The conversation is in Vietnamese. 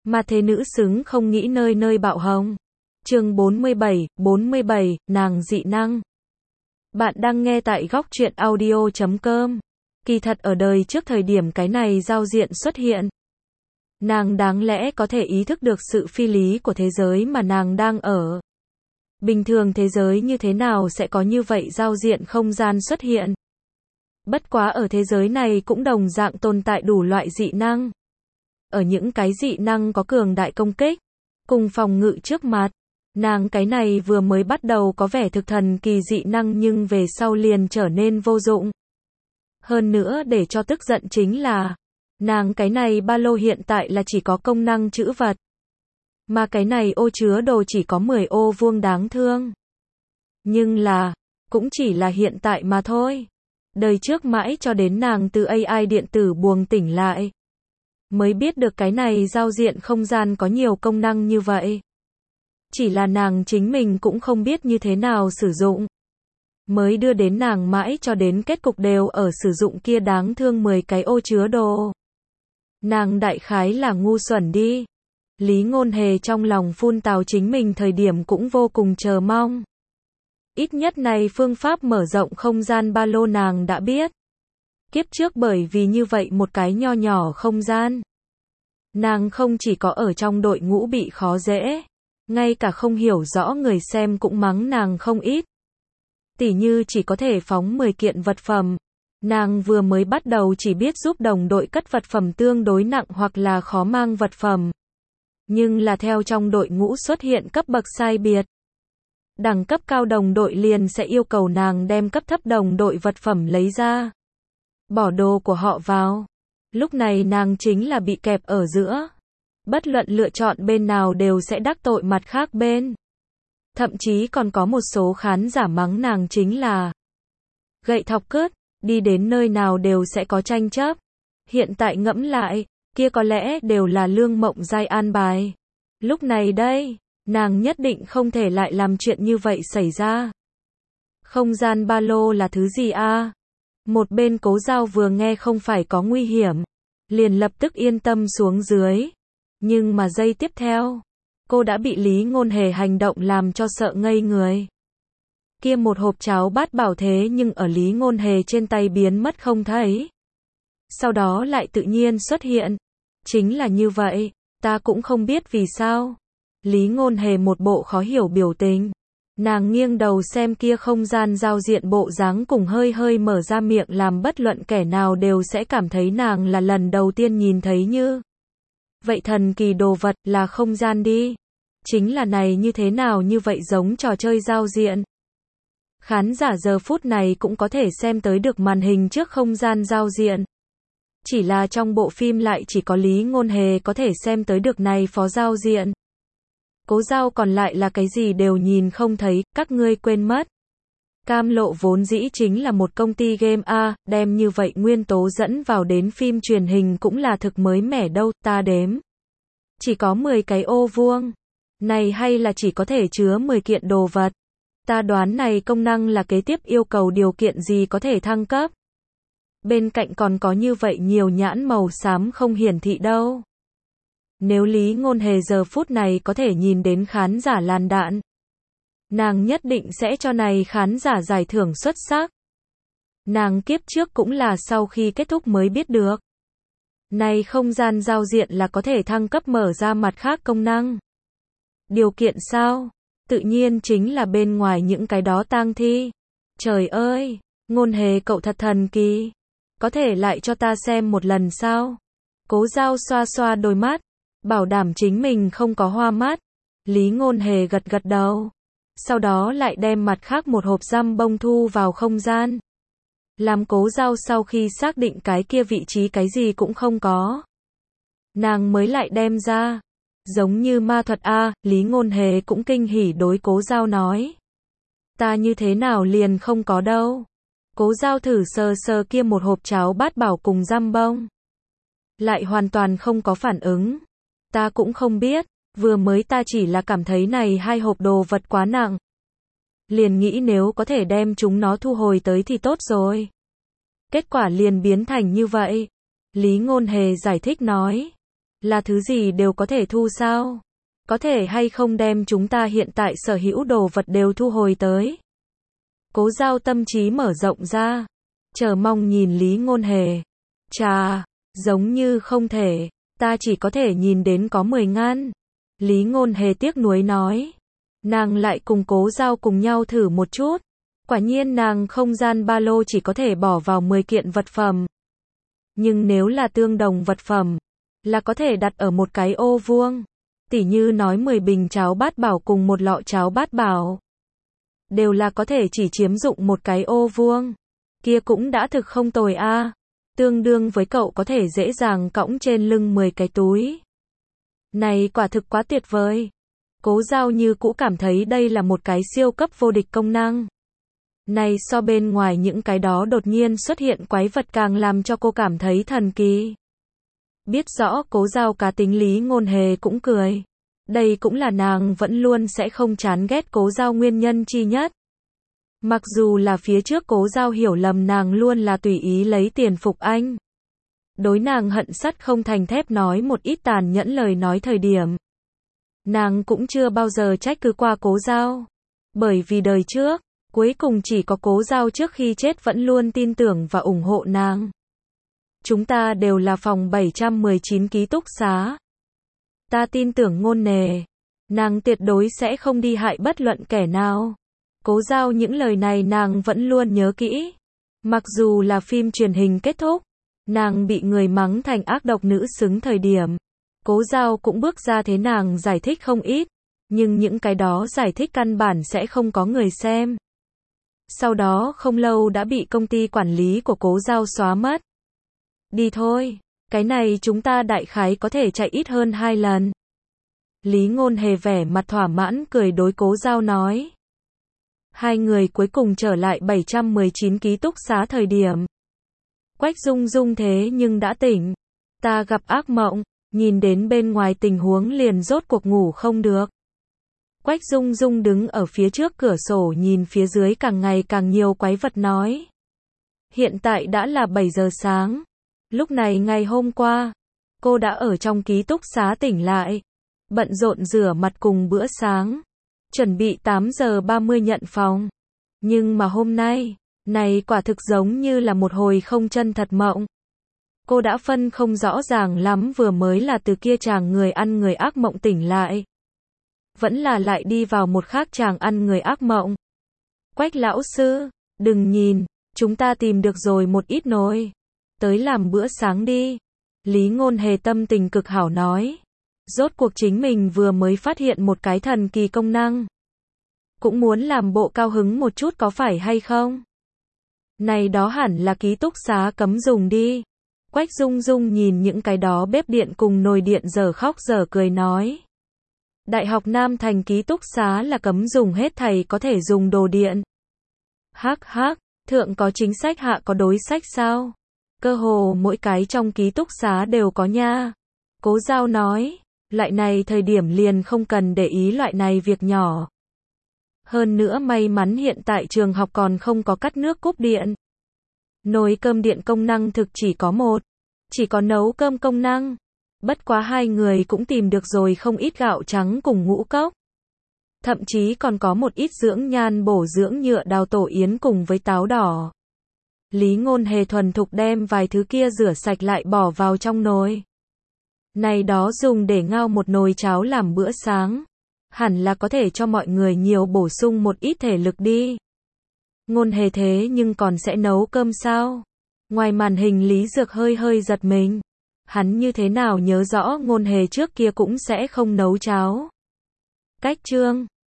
Mà thế nữ xứng không nghĩ nơi nơi bạo hồng. Chương 47, nàng dị năng. Bạn đang nghe tại góc truyện audio.com. Kỳ thật ở đời trước thời điểm cái này giao diện xuất hiện, nàng đáng lẽ có thể ý thức được sự phi lý của thế giới mà nàng đang ở. Bình thường thế giới như thế nào sẽ có như vậy giao diện không gian xuất hiện. Bất quá ở thế giới này cũng đồng dạng tồn tại đủ loại dị năng. Ở những cái dị năng có cường đại công kích, cùng phòng ngự trước mặt, nàng cái này vừa mới bắt đầu có vẻ thực thần kỳ dị năng nhưng về sau liền trở nên vô dụng. Hơn nữa để cho tức giận chính là, nàng cái này ba lô hiện tại là chỉ có công năng trữ vật. Mà cái này ô chứa đồ chỉ có 10 ô vuông đáng thương. Nhưng là, cũng chỉ là hiện tại mà thôi. Đời trước mãi cho đến nàng từ AI điện tử buồng tỉnh lại, mới biết được cái này giao diện không gian có nhiều công năng như vậy. Chỉ là nàng chính mình cũng không biết như thế nào sử dụng. Mới đưa đến nàng mãi cho đến kết cục đều ở sử dụng kia đáng thương 10 cái ô chứa đồ. Nàng đại khái là ngu xuẩn đi. Lý Ngôn Hề trong lòng phun tào chính mình thời điểm cũng vô cùng chờ mong. Ít nhất này phương pháp mở rộng không gian ba lô nàng đã biết. Kiếp trước bởi vì như vậy một cái nho nhỏ không gian, nàng không chỉ có ở trong đội ngũ bị khó dễ, ngay cả không hiểu rõ người xem cũng mắng nàng không ít. Tỉ như chỉ có thể phóng 10 kiện vật phẩm, nàng vừa mới bắt đầu chỉ biết giúp đồng đội cất vật phẩm tương đối nặng hoặc là khó mang vật phẩm. Nhưng là theo trong đội ngũ xuất hiện cấp bậc sai biệt, đẳng cấp cao đồng đội liền sẽ yêu cầu nàng đem cấp thấp đồng đội vật phẩm lấy ra, bỏ đồ của họ vào. Lúc này nàng chính là bị kẹp ở giữa. Bất luận lựa chọn bên nào đều sẽ đắc tội mặt khác bên. Thậm chí còn có một số khán giả mắng nàng chính là gậy thọc cướp, đi đến nơi nào đều sẽ có tranh chấp. Hiện tại ngẫm lại, kia có lẽ đều là Lương Mộng Giai an bài. Lúc này đây, nàng nhất định không thể lại làm chuyện như vậy xảy ra. Không gian ba lô là thứ gì a? Một bên Cố Giao vừa nghe không phải có nguy hiểm, liền lập tức yên tâm xuống dưới. Nhưng mà giây tiếp theo, cô đã bị Lý Ngôn Hề hành động làm cho sợ ngây người. Kia một hộp cháo bát bảo thế nhưng ở Lý Ngôn Hề trên tay biến mất không thấy. Sau đó lại tự nhiên xuất hiện. Chính là như vậy, ta cũng không biết vì sao. Lý Ngôn Hề một bộ khó hiểu biểu tình. Nàng nghiêng đầu xem kia không gian giao diện bộ dáng cùng hơi hơi mở ra miệng làm bất luận kẻ nào đều sẽ cảm thấy nàng là lần đầu tiên nhìn thấy như vậy thần kỳ đồ vật là không gian đi. Chính là này như thế nào như vậy giống trò chơi giao diện. Khán giả giờ phút này cũng có thể xem tới được màn hình trước không gian giao diện. Chỉ là trong bộ phim lại chỉ có Lý Ngôn Hề có thể xem tới được này phó giao diện. Cố Giao còn lại là cái gì đều nhìn không thấy, các ngươi quên mất. Cam Lộ vốn dĩ chính là một công ty game A, đem như vậy nguyên tố dẫn vào đến phim truyền hình cũng là thực mới mẻ đâu, ta đếm. Chỉ có 10 cái ô vuông. Này hay là chỉ có thể chứa 10 kiện đồ vật. Ta đoán này công năng là kế tiếp yêu cầu điều kiện gì có thể thăng cấp. Bên cạnh còn có như vậy nhiều nhãn màu xám không hiển thị đâu. Nếu Lý Ngôn Hề giờ phút này có thể nhìn đến khán giả làn đạn, nàng nhất định sẽ cho này khán giả giải thưởng xuất sắc. Nàng kiếp trước cũng là sau khi kết thúc mới biết được. Này không gian giao diện là có thể thăng cấp mở ra mặt khác công năng. Điều kiện sao? Tự nhiên chính là bên ngoài những cái đó tang thi. Trời ơi, Ngôn Hề cậu thật thần kỳ. Có thể lại cho ta xem một lần sao? Cố Giao xoa xoa đôi mắt, bảo đảm chính mình không có hoa mắt. Lý Ngôn Hề gật gật đầu. Sau đó lại đem mặt khác một hộp giam bông thu vào không gian. Làm Cố Giao sau khi xác định cái kia vị trí cái gì cũng không có, nàng mới lại đem ra. Giống như ma thuật a, Lý Ngôn Hề cũng kinh hỉ đối Cố Giao nói. Ta như thế nào liền không có đâu. Cố Giao thử sờ sờ kia một hộp cháo bát bảo cùng giam bông. Lại hoàn toàn không có phản ứng. Ta cũng không biết, vừa mới ta chỉ là cảm thấy này hai hộp đồ vật quá nặng. Liền nghĩ nếu có thể đem chúng nó thu hồi tới thì tốt rồi. Kết quả liền biến thành như vậy. Lý Ngôn Hề giải thích nói. Là thứ gì đều có thể thu sao? Có thể hay không đem chúng ta hiện tại sở hữu đồ vật đều thu hồi tới? Cố Giao tâm trí mở rộng ra, chờ mong nhìn Lý Ngôn Hề. Chà, giống như không thể, ta chỉ có thể nhìn đến có 10 ngăn. Lý Ngôn Hề tiếc nuối nói. Nàng lại cùng Cố Giao cùng nhau thử một chút. Quả nhiên nàng không gian ba lô chỉ có thể bỏ vào 10 kiện vật phẩm. Nhưng nếu là tương đồng vật phẩm, là có thể đặt ở một cái ô vuông. Tỉ như nói 10 bình cháo bát bảo cùng một lọ cháo bát bảo. Đều là có thể chỉ chiếm dụng một cái ô vuông. Kia cũng đã thực không tồi a. Tương đương với cậu có thể dễ dàng cõng trên lưng 10 cái túi. Này quả thực quá tuyệt vời. Cố Giao như cũ cảm thấy đây là một cái siêu cấp vô địch công năng. Này so bên ngoài những cái đó đột nhiên xuất hiện quái vật càng làm cho cô cảm thấy thần kỳ. Biết rõ Cố Giao cá tính Lý Ngôn Hề cũng cười. Đây cũng là nàng vẫn luôn sẽ không chán ghét Cố Giao nguyên nhân chi nhất. Mặc dù là phía trước Cố Giao hiểu lầm nàng luôn là tùy ý lấy tiền phục anh. Đối nàng hận sắt không thành thép nói một ít tàn nhẫn lời nói thời điểm. Nàng cũng chưa bao giờ trách cứ qua Cố Giao. Bởi vì đời trước, cuối cùng chỉ có Cố Giao trước khi chết vẫn luôn tin tưởng và ủng hộ nàng. Chúng ta đều là phòng 719 ký túc xá. Ta tin tưởng Ngôn Hề. Nàng tuyệt đối sẽ không đi hại bất luận kẻ nào. Cố Giao những lời này nàng vẫn luôn nhớ kỹ. Mặc dù là phim truyền hình kết thúc, nàng bị người mắng thành ác độc nữ xứng thời điểm. Cố Giao cũng bước ra thế nàng giải thích không ít. Nhưng những cái đó giải thích căn bản sẽ không có người xem. Sau đó không lâu đã bị công ty quản lý của Cố Giao xóa mất. Đi thôi, cái này chúng ta đại khái có thể chạy ít hơn 2 lần. Lý Ngôn Hề vẻ mặt thỏa mãn cười đối Cố Giao nói. Hai người cuối cùng trở lại 719 ký túc xá thời điểm. Quách Dung Dung thế nhưng đã tỉnh. Ta gặp ác mộng, nhìn đến bên ngoài tình huống liền rốt cuộc ngủ không được. Quách Dung Dung đứng ở phía trước cửa sổ nhìn phía dưới càng ngày càng nhiều quái vật nói. Hiện tại đã là 7 giờ sáng. Lúc này ngày hôm qua, cô đã ở trong ký túc xá tỉnh lại. Bận rộn rửa mặt cùng bữa sáng. Chuẩn bị 8 giờ 30 nhận phòng. Nhưng mà hôm nay, này quả thực giống như là một hồi không chân thật mộng. Cô đã phân không rõ ràng lắm vừa mới là từ kia chàng người ăn người ác mộng tỉnh lại. Vẫn là lại đi vào một khác chàng ăn người ác mộng. Quách lão sư, đừng nhìn, chúng ta tìm được rồi một ít nồi. Tới làm bữa sáng đi. Lý Ngôn Hề tâm tình cực hảo nói. Rốt cuộc chính mình vừa mới phát hiện một cái thần kỳ công năng. Cũng muốn làm bộ cao hứng một chút có phải hay không? Này đó hẳn là ký túc xá cấm dùng đi. Quách Dung Dung nhìn những cái đó bếp điện cùng nồi điện giờ khóc giờ cười nói. Đại học Nam Thành ký túc xá là cấm dùng hết thầy có thể dùng đồ điện. Hắc hắc, thượng có chính sách hạ có đối sách sao? Cơ hồ mỗi cái trong ký túc xá đều có nha. Cố Giao nói, loại này thời điểm liền không cần để ý loại này việc nhỏ. Hơn nữa may mắn hiện tại trường học còn không có cắt nước cúp điện. Nồi cơm điện công năng thực chỉ có một, chỉ có nấu cơm công năng. Bất quá hai người cũng tìm được rồi không ít gạo trắng cùng ngũ cốc. Thậm chí còn có một ít dưỡng nhan bổ dưỡng nhựa đào tổ yến cùng với táo đỏ. Lý Ngôn Hề thuần thục đem vài thứ kia rửa sạch lại bỏ vào trong nồi. Này đó dùng để ngao một nồi cháo làm bữa sáng. Hẳn là có thể cho mọi người nhiều bổ sung một ít thể lực đi. Ngôn Hề thế nhưng còn sẽ nấu cơm sao? Ngoài màn hình Lý Dược hơi hơi giật mình. Hắn như thế nào nhớ rõ Ngôn Hề trước kia cũng sẽ không nấu cháo. Cách chương